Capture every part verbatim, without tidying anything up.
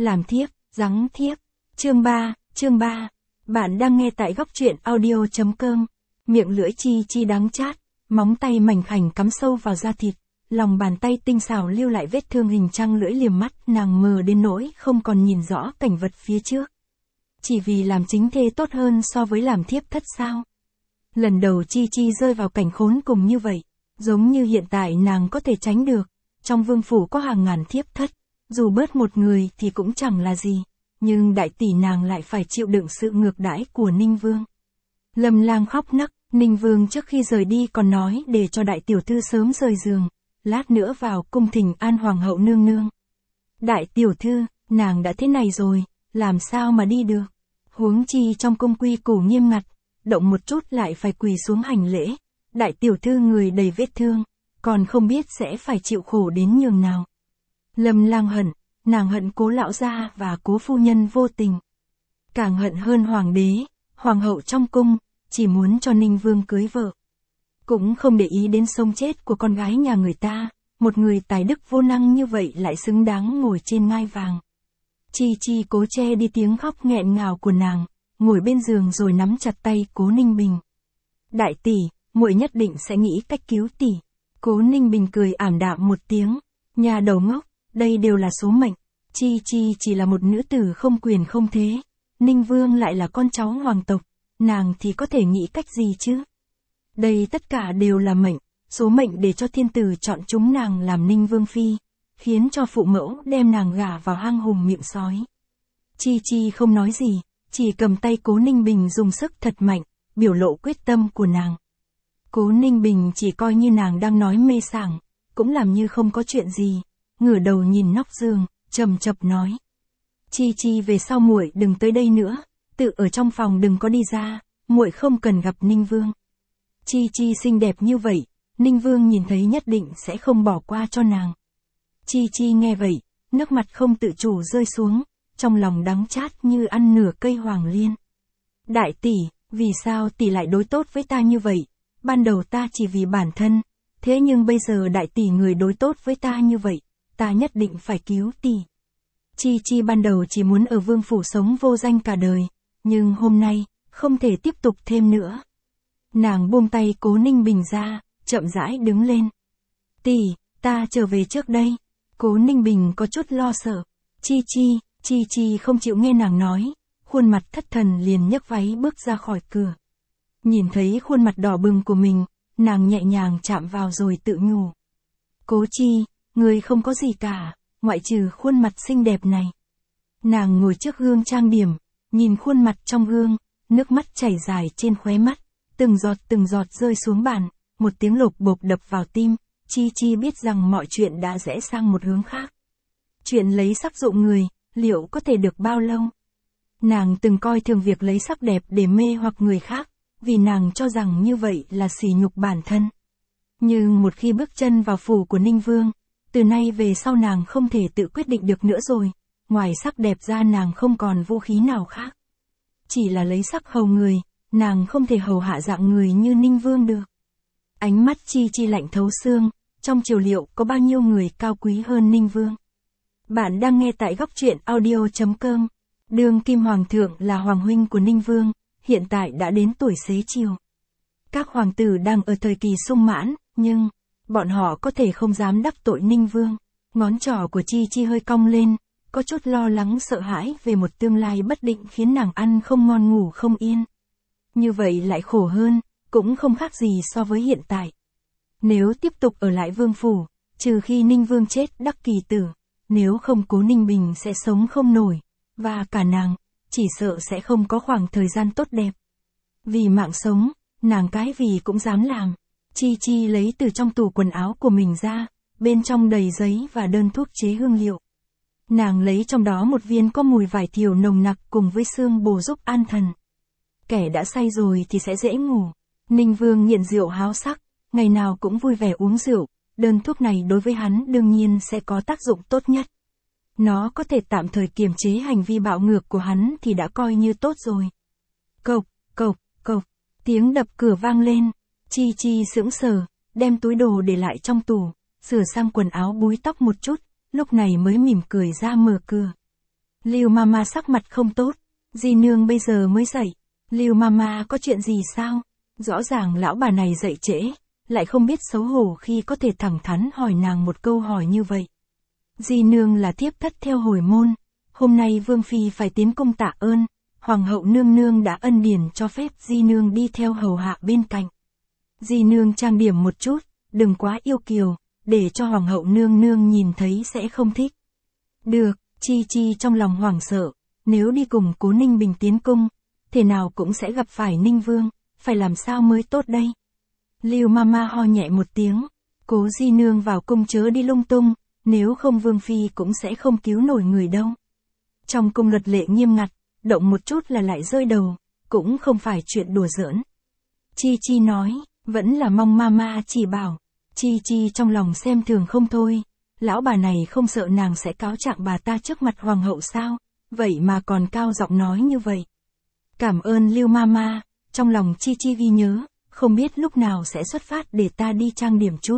Làm thiếp, giắng thiếp. Chương ba, chương ba. Bạn đang nghe tại góc truyện audio chấm com. Miệng lưỡi Chi Chi đắng chát, móng tay mảnh khảnh cắm sâu vào da thịt, lòng bàn tay tinh xảo lưu lại vết thương hình trăng lưỡi liềm mắt nàng mờ đến nỗi không còn nhìn rõ cảnh vật phía trước. Chỉ vì làm chính thê tốt hơn so với làm thiếp thất sao? Lần đầu Chi Chi rơi vào cảnh khốn cùng như vậy, giống như hiện tại nàng có thể tránh được, trong vương phủ có hàng ngàn thiếp thất, dù bớt một người thì cũng chẳng là gì, nhưng đại tỷ nàng lại phải chịu đựng sự ngược đãi của Ninh Vương. Lâm Lang khóc nấc, Ninh Vương trước khi rời đi còn nói để cho đại tiểu thư sớm rời giường, lát nữa vào cung thỉnh an hoàng hậu nương nương. Đại tiểu thư, nàng đã thế này rồi, làm sao mà đi được? Huống chi trong cung quy củ nghiêm ngặt, động một chút lại phải quỳ xuống hành lễ. Đại tiểu thư người đầy vết thương, còn không biết sẽ phải chịu khổ đến nhường nào. Lâm Lang hận, nàng hận Cố lão gia và Cố phu nhân vô tình. Càng hận hơn hoàng đế, hoàng hậu trong cung, chỉ muốn cho Ninh Vương cưới vợ. Cũng không để ý đến sống chết của con gái nhà người ta, một người tài đức vô năng như vậy lại xứng đáng ngồi trên ngai vàng. Chi Chi cố che đi tiếng khóc nghẹn ngào của nàng, ngồi bên giường rồi nắm chặt tay Cố Ninh Bình. Đại tỷ, muội nhất định sẽ nghĩ cách cứu tỷ. Cố Ninh Bình cười ảm đạm một tiếng, nhà đầu ngốc, đây đều là số mệnh. Chi Chi chỉ là một nữ tử không quyền không thế, Ninh Vương lại là con cháu hoàng tộc, nàng thì có thể nghĩ cách gì chứ? Đây tất cả đều là mệnh, số mệnh để cho thiên tử chọn chúng nàng làm Ninh Vương phi, khiến cho phụ mẫu đem nàng gả vào hang hùm miệng sói. Chi Chi không nói gì, chỉ cầm tay Cố Ninh Bình dùng sức thật mạnh, biểu lộ quyết tâm của nàng. Cố Ninh Bình chỉ coi như nàng đang nói mê sảng, cũng làm như không có chuyện gì, ngửa đầu nhìn nóc giường, trầm chập nói: Chi Chi về sau muội đừng tới đây nữa, tự ở trong phòng đừng có đi ra, muội không cần gặp Ninh Vương. Chi Chi xinh đẹp như vậy, Ninh Vương nhìn thấy nhất định sẽ không bỏ qua cho nàng. Chi Chi nghe vậy, nước mặt không tự chủ rơi xuống, trong lòng đắng chát như ăn nửa cây hoàng liên. Đại tỷ, vì sao tỷ lại đối tốt với ta như vậy? Ban đầu ta chỉ vì bản thân, thế nhưng bây giờ đại tỷ người đối tốt với ta như vậy, ta nhất định phải cứu tỷ. Chi Chi ban đầu chỉ muốn ở vương phủ sống vô danh cả đời, nhưng hôm nay, không thể tiếp tục thêm nữa. Nàng buông tay Cố Ninh Bình ra, chậm rãi đứng lên. Tỷ, ta trở về trước đây. Cố Ninh Bình có chút lo sợ. Chi Chi, Chi Chi không chịu nghe nàng nói, khuôn mặt thất thần liền nhấc váy bước ra khỏi cửa. Nhìn thấy khuôn mặt đỏ bừng của mình, nàng nhẹ nhàng chạm vào rồi tự nhủ. Cố Chi, người không có gì cả, ngoại trừ khuôn mặt xinh đẹp này. Nàng ngồi trước gương trang điểm, nhìn khuôn mặt trong gương, nước mắt chảy dài trên khóe mắt, từng giọt từng giọt rơi xuống bàn, một tiếng lộp bộp đập vào tim. Chi Chi biết rằng mọi chuyện đã rẽ sang một hướng khác. Chuyện lấy sắc dụ người, liệu có thể được bao lâu? Nàng từng coi thường việc lấy sắc đẹp để mê hoặc người khác, vì nàng cho rằng như vậy là sỉ nhục bản thân. Nhưng một khi bước chân vào phủ của Ninh Vương, từ nay về sau nàng không thể tự quyết định được nữa rồi, ngoài sắc đẹp ra nàng không còn vũ khí nào khác. Chỉ là lấy sắc hầu người, nàng không thể hầu hạ dạng người như Ninh Vương được. Ánh mắt Chi Chi lạnh thấu xương, trong triều liệu có bao nhiêu người cao quý hơn Ninh Vương. Bạn đang nghe tại góc truyện audio chấm com. Đương kim hoàng thượng là hoàng huynh của Ninh Vương, hiện tại đã đến tuổi xế chiều. Các hoàng tử đang ở thời kỳ sung mãn, nhưng bọn họ có thể không dám đắc tội Ninh Vương. Ngón trỏ của Chi Chi hơi cong lên, có chút lo lắng sợ hãi về một tương lai bất định khiến nàng ăn không ngon ngủ không yên. Như vậy lại khổ hơn, cũng không khác gì so với hiện tại. Nếu tiếp tục ở lại vương phủ, trừ khi Ninh Vương chết đắc kỳ tử, nếu không Cố Ninh Bình sẽ sống không nổi, và cả nàng, chỉ sợ sẽ không có khoảng thời gian tốt đẹp. Vì mạng sống, nàng cái gì cũng dám làm. Chi Chi lấy từ trong tủ quần áo của mình ra, bên trong đầy giấy và đơn thuốc chế hương liệu. Nàng lấy trong đó một viên có mùi vải thiều nồng nặc cùng với xương bồ giúp an thần. Kẻ đã say rồi thì sẽ dễ ngủ. Ninh Vương nghiện rượu háo sắc, ngày nào cũng vui vẻ uống rượu, đơn thuốc này đối với hắn đương nhiên sẽ có tác dụng tốt nhất. Nó có thể tạm thời kiềm chế hành vi bạo ngược của hắn thì đã coi như tốt rồi. Cộc, cộc, cộc, tiếng đập cửa vang lên, Chi Chi sững sờ, đem túi đồ để lại trong tủ, sửa sang quần áo búi tóc một chút, lúc này mới mỉm cười ra mở cửa. Lưu Mama sắc mặt không tốt. Di nương bây giờ mới dậy. Lưu Mama có chuyện gì sao? Rõ ràng lão bà này dậy trễ, lại không biết xấu hổ khi có thể thẳng thắn hỏi nàng một câu hỏi như vậy. Di nương là thiếp thất theo hồi môn. Hôm nay Vương Phi phải tiến cung tạ ơn. Hoàng hậu nương nương đã ân điển cho phép Di nương đi theo hầu hạ bên cạnh. Di nương trang điểm một chút, đừng quá yêu kiều, để cho Hoàng hậu nương nương nhìn thấy sẽ không thích. Được, Chi Chi trong lòng hoảng sợ, nếu đi cùng Cố Ninh Bình tiến cung, thế nào cũng sẽ gặp phải Ninh Vương, phải làm sao mới tốt đây? Lưu Mama ho nhẹ một tiếng, Cố Di nương vào cung chớ đi lung tung, nếu không Vương Phi cũng sẽ không cứu nổi người đâu. Trong cung luật lệ nghiêm ngặt, động một chút là lại rơi đầu, cũng không phải chuyện đùa giỡn. Chi Chi nói, vẫn là mong Mama chỉ bảo. Chi Chi trong lòng xem thường không thôi, lão bà này không sợ nàng sẽ cáo trạng bà ta trước mặt Hoàng hậu sao, vậy mà còn cao giọng nói như vậy. Cảm ơn Lưu Mama, trong lòng Chi Chi ghi nhớ, không biết lúc nào sẽ xuất phát để ta đi trang điểm chút.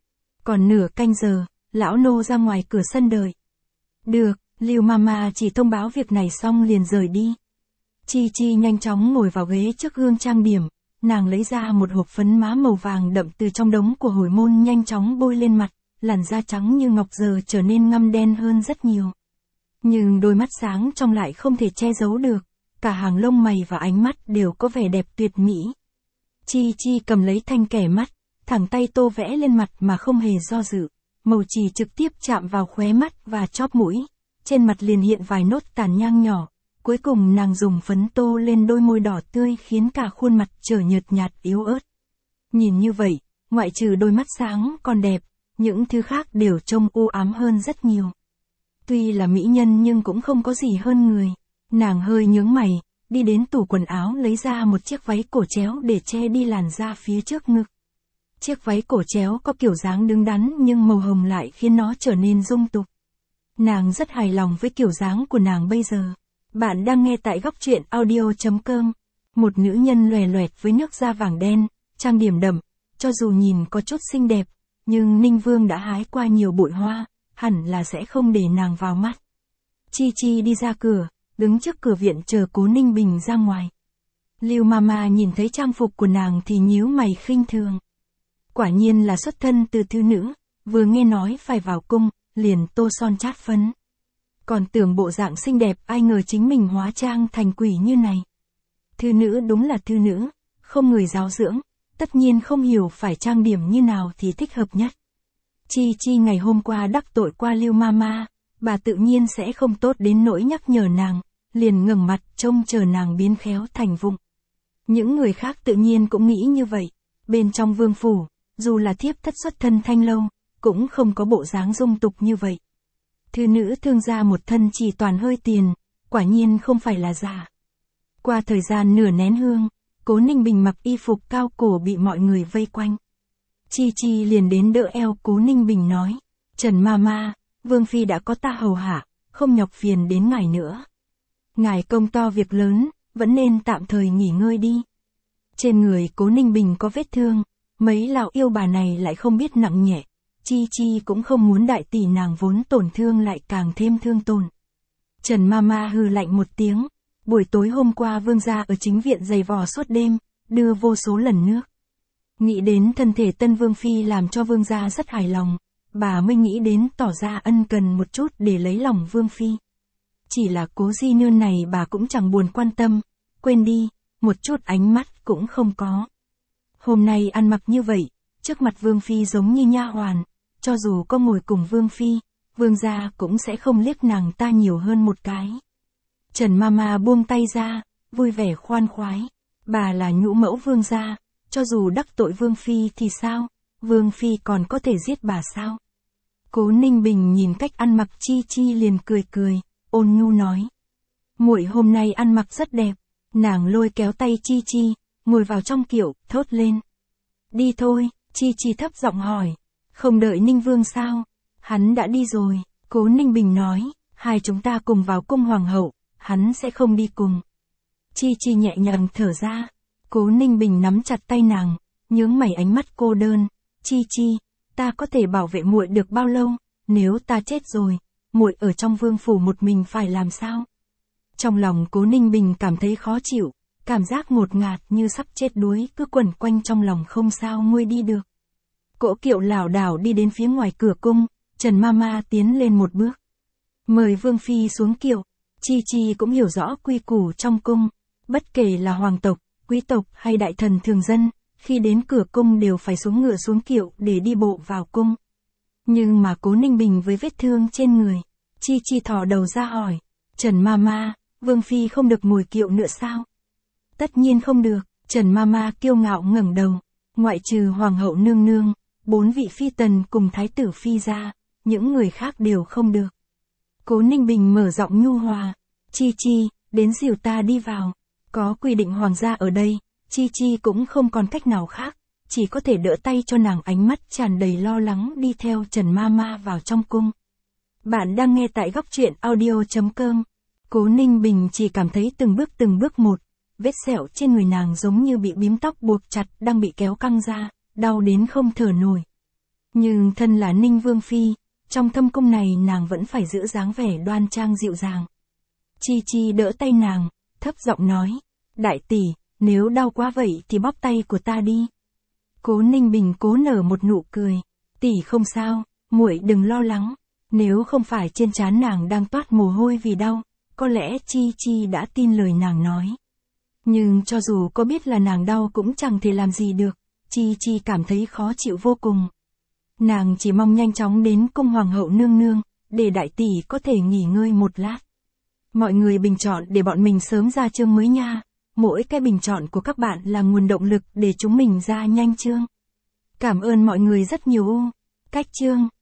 Còn nửa canh giờ, lão nô ra ngoài cửa sân đợi. Được, Lưu Mama chỉ thông báo việc này xong liền rời đi. Chi Chi nhanh chóng ngồi vào ghế trước gương trang điểm, nàng lấy ra một hộp phấn má màu vàng đậm từ trong đống của hồi môn nhanh chóng bôi lên mặt, làn da trắng như ngọc giờ trở nên ngăm đen hơn rất nhiều. Nhưng đôi mắt sáng trong lại không thể che giấu được, cả hàng lông mày và ánh mắt đều có vẻ đẹp tuyệt mỹ. Chi Chi cầm lấy thanh kẻ mắt, thẳng tay tô vẽ lên mặt mà không hề do dự, màu chì trực tiếp chạm vào khóe mắt và chóp mũi, trên mặt liền hiện vài nốt tàn nhang nhỏ. Cuối cùng nàng dùng phấn tô lên đôi môi đỏ tươi khiến cả khuôn mặt trở nhợt nhạt yếu ớt. Nhìn như vậy, ngoại trừ đôi mắt sáng còn đẹp, những thứ khác đều trông u ám hơn rất nhiều. Tuy là mỹ nhân nhưng cũng không có gì hơn người. Nàng hơi nhướng mày, đi đến tủ quần áo lấy ra một chiếc váy cổ chéo để che đi làn da phía trước ngực. Chiếc váy cổ chéo có kiểu dáng đứng đắn nhưng màu hồng lại khiến nó trở nên dung tục. Nàng rất hài lòng với kiểu dáng của nàng bây giờ. Bạn đang nghe tại góc truyện audio chấm com. Một nữ nhân lòe loẹt với nước da vàng đen, trang điểm đậm, cho dù nhìn có chút xinh đẹp, nhưng Ninh Vương đã hái qua nhiều bụi hoa, hẳn là sẽ không để nàng vào mắt. Chi Chi đi ra cửa, đứng trước cửa viện chờ Cố Ninh Bình ra ngoài. Lưu Mama nhìn thấy trang phục của nàng thì nhíu mày khinh thường. Quả nhiên là xuất thân từ thư nữ, vừa nghe nói phải vào cung, liền tô son chát phấn. Còn tưởng bộ dạng xinh đẹp, ai ngờ chính mình hóa trang thành quỷ như này. Thư nữ đúng là thư nữ, không người giáo dưỡng, tất nhiên không hiểu phải trang điểm như nào thì thích hợp nhất. Chi Chi ngày hôm qua đắc tội qua Lưu Mama, bà tự nhiên sẽ không tốt đến nỗi nhắc nhở nàng, liền ngẩng mặt trông chờ nàng biến khéo thành vụng. Những người khác tự nhiên cũng nghĩ như vậy, bên trong vương phủ, dù là thiếp thất xuất thân thanh lâu, cũng không có bộ dáng dung tục như vậy. Thư nữ thương gia một thân chỉ toàn hơi tiền, quả nhiên không phải là giả. Qua thời gian nửa nén hương, Cố Ninh Bình mặc y phục cao cổ bị mọi người vây quanh. Chi Chi liền đến đỡ eo Cố Ninh Bình nói, Trần Mama, Vương Phi đã có ta hầu hạ, không nhọc phiền đến ngài nữa. Ngài công to việc lớn, vẫn nên tạm thời nghỉ ngơi đi. Trên người Cố Ninh Bình có vết thương, mấy lão yêu bà này lại không biết nặng nhẹ. Chi Chi cũng không muốn đại tỷ nàng vốn tổn thương lại càng thêm thương tổn. Trần Mama hừ lạnh một tiếng, buổi tối hôm qua vương gia ở chính viện giày vò suốt đêm, đưa vô số lần nước. Nghĩ đến thân thể tân vương phi làm cho vương gia rất hài lòng, bà mới nghĩ đến tỏ ra ân cần một chút để lấy lòng vương phi. Chỉ là Cố Di nương này bà cũng chẳng buồn quan tâm, quên đi, một chút ánh mắt cũng không có. Hôm nay ăn mặc như vậy, trước mặt vương phi giống như nha hoàn. Cho dù có ngồi cùng Vương Phi, Vương gia cũng sẽ không liếc nàng ta nhiều hơn một cái. Trần Mama buông tay ra, vui vẻ khoan khoái. Bà là nhũ mẫu Vương gia, cho dù đắc tội Vương Phi thì sao, Vương Phi còn có thể giết bà sao? Cố Ninh Bình nhìn cách ăn mặc Chi Chi liền cười cười, ôn nhu nói. Muội hôm nay ăn mặc rất đẹp, nàng lôi kéo tay Chi Chi, ngồi vào trong kiệu, thốt lên. Đi thôi, Chi Chi thấp giọng hỏi. Không đợi Ninh Vương sao? Hắn đã đi rồi, Cố Ninh Bình nói, hai chúng ta cùng vào cung hoàng hậu, hắn sẽ không đi cùng. Chi Chi nhẹ nhàng thở ra, Cố Ninh Bình nắm chặt tay nàng, nhướng mày ánh mắt cô đơn, Chi Chi, ta có thể bảo vệ muội được bao lâu, nếu ta chết rồi, muội ở trong vương phủ một mình phải làm sao? Trong lòng Cố Ninh Bình cảm thấy khó chịu, cảm giác ngột ngạt như sắp chết đuối cứ quẩn quanh trong lòng không sao nguôi đi được. Cỗ kiệu lảo đảo đi đến phía ngoài cửa cung, Trần Mama tiến lên một bước. Mời Vương Phi xuống kiệu. Chi Chi cũng hiểu rõ quy củ trong cung, bất kể là hoàng tộc, quý tộc hay đại thần thường dân, khi đến cửa cung đều phải xuống ngựa xuống kiệu để đi bộ vào cung. Nhưng mà Cố Ninh Bình với vết thương trên người, Chi Chi thò đầu ra hỏi, Trần Mama, Vương Phi không được ngồi kiệu nữa sao? Tất nhiên không được, Trần Mama kiêu ngạo ngẩng đầu, ngoại trừ Hoàng hậu nương nương, bốn vị phi tần cùng Thái tử Phi ra, những người khác đều không được. Cố Ninh Bình mở giọng nhu hòa, Chi Chi, đến dìu ta đi vào, có quy định hoàng gia ở đây, Chi Chi cũng không còn cách nào khác, chỉ có thể đỡ tay cho nàng, ánh mắt tràn đầy lo lắng đi theo Trần Mama vào trong cung. Bạn đang nghe tại góc truyện audio chấm com. Cố Ninh Bình chỉ cảm thấy từng bước từng bước một, vết sẹo trên người nàng giống như bị bím tóc buộc chặt đang bị kéo căng ra, đau đến không thở nổi. Nhưng thân là Ninh Vương Phi, trong thâm cung này nàng vẫn phải giữ dáng vẻ đoan trang dịu dàng. Chi Chi đỡ tay nàng, thấp giọng nói, đại tỷ, nếu đau quá vậy thì bóp tay của ta đi. Cố Ninh Bình cố nở một nụ cười, tỷ không sao, muội đừng lo lắng, nếu không phải trên trán nàng đang toát mồ hôi vì đau, có lẽ Chi Chi đã tin lời nàng nói. Nhưng cho dù có biết là nàng đau cũng chẳng thể làm gì được, Chi Chi cảm thấy khó chịu vô cùng. Nàng chỉ mong nhanh chóng đến cung hoàng hậu nương nương, để đại tỷ có thể nghỉ ngơi một lát. Mọi người bình chọn để bọn mình sớm ra chương mới nha, mỗi cái bình chọn của các bạn là nguồn động lực để chúng mình ra nhanh chương. Cảm ơn mọi người rất nhiều u. Cách chương.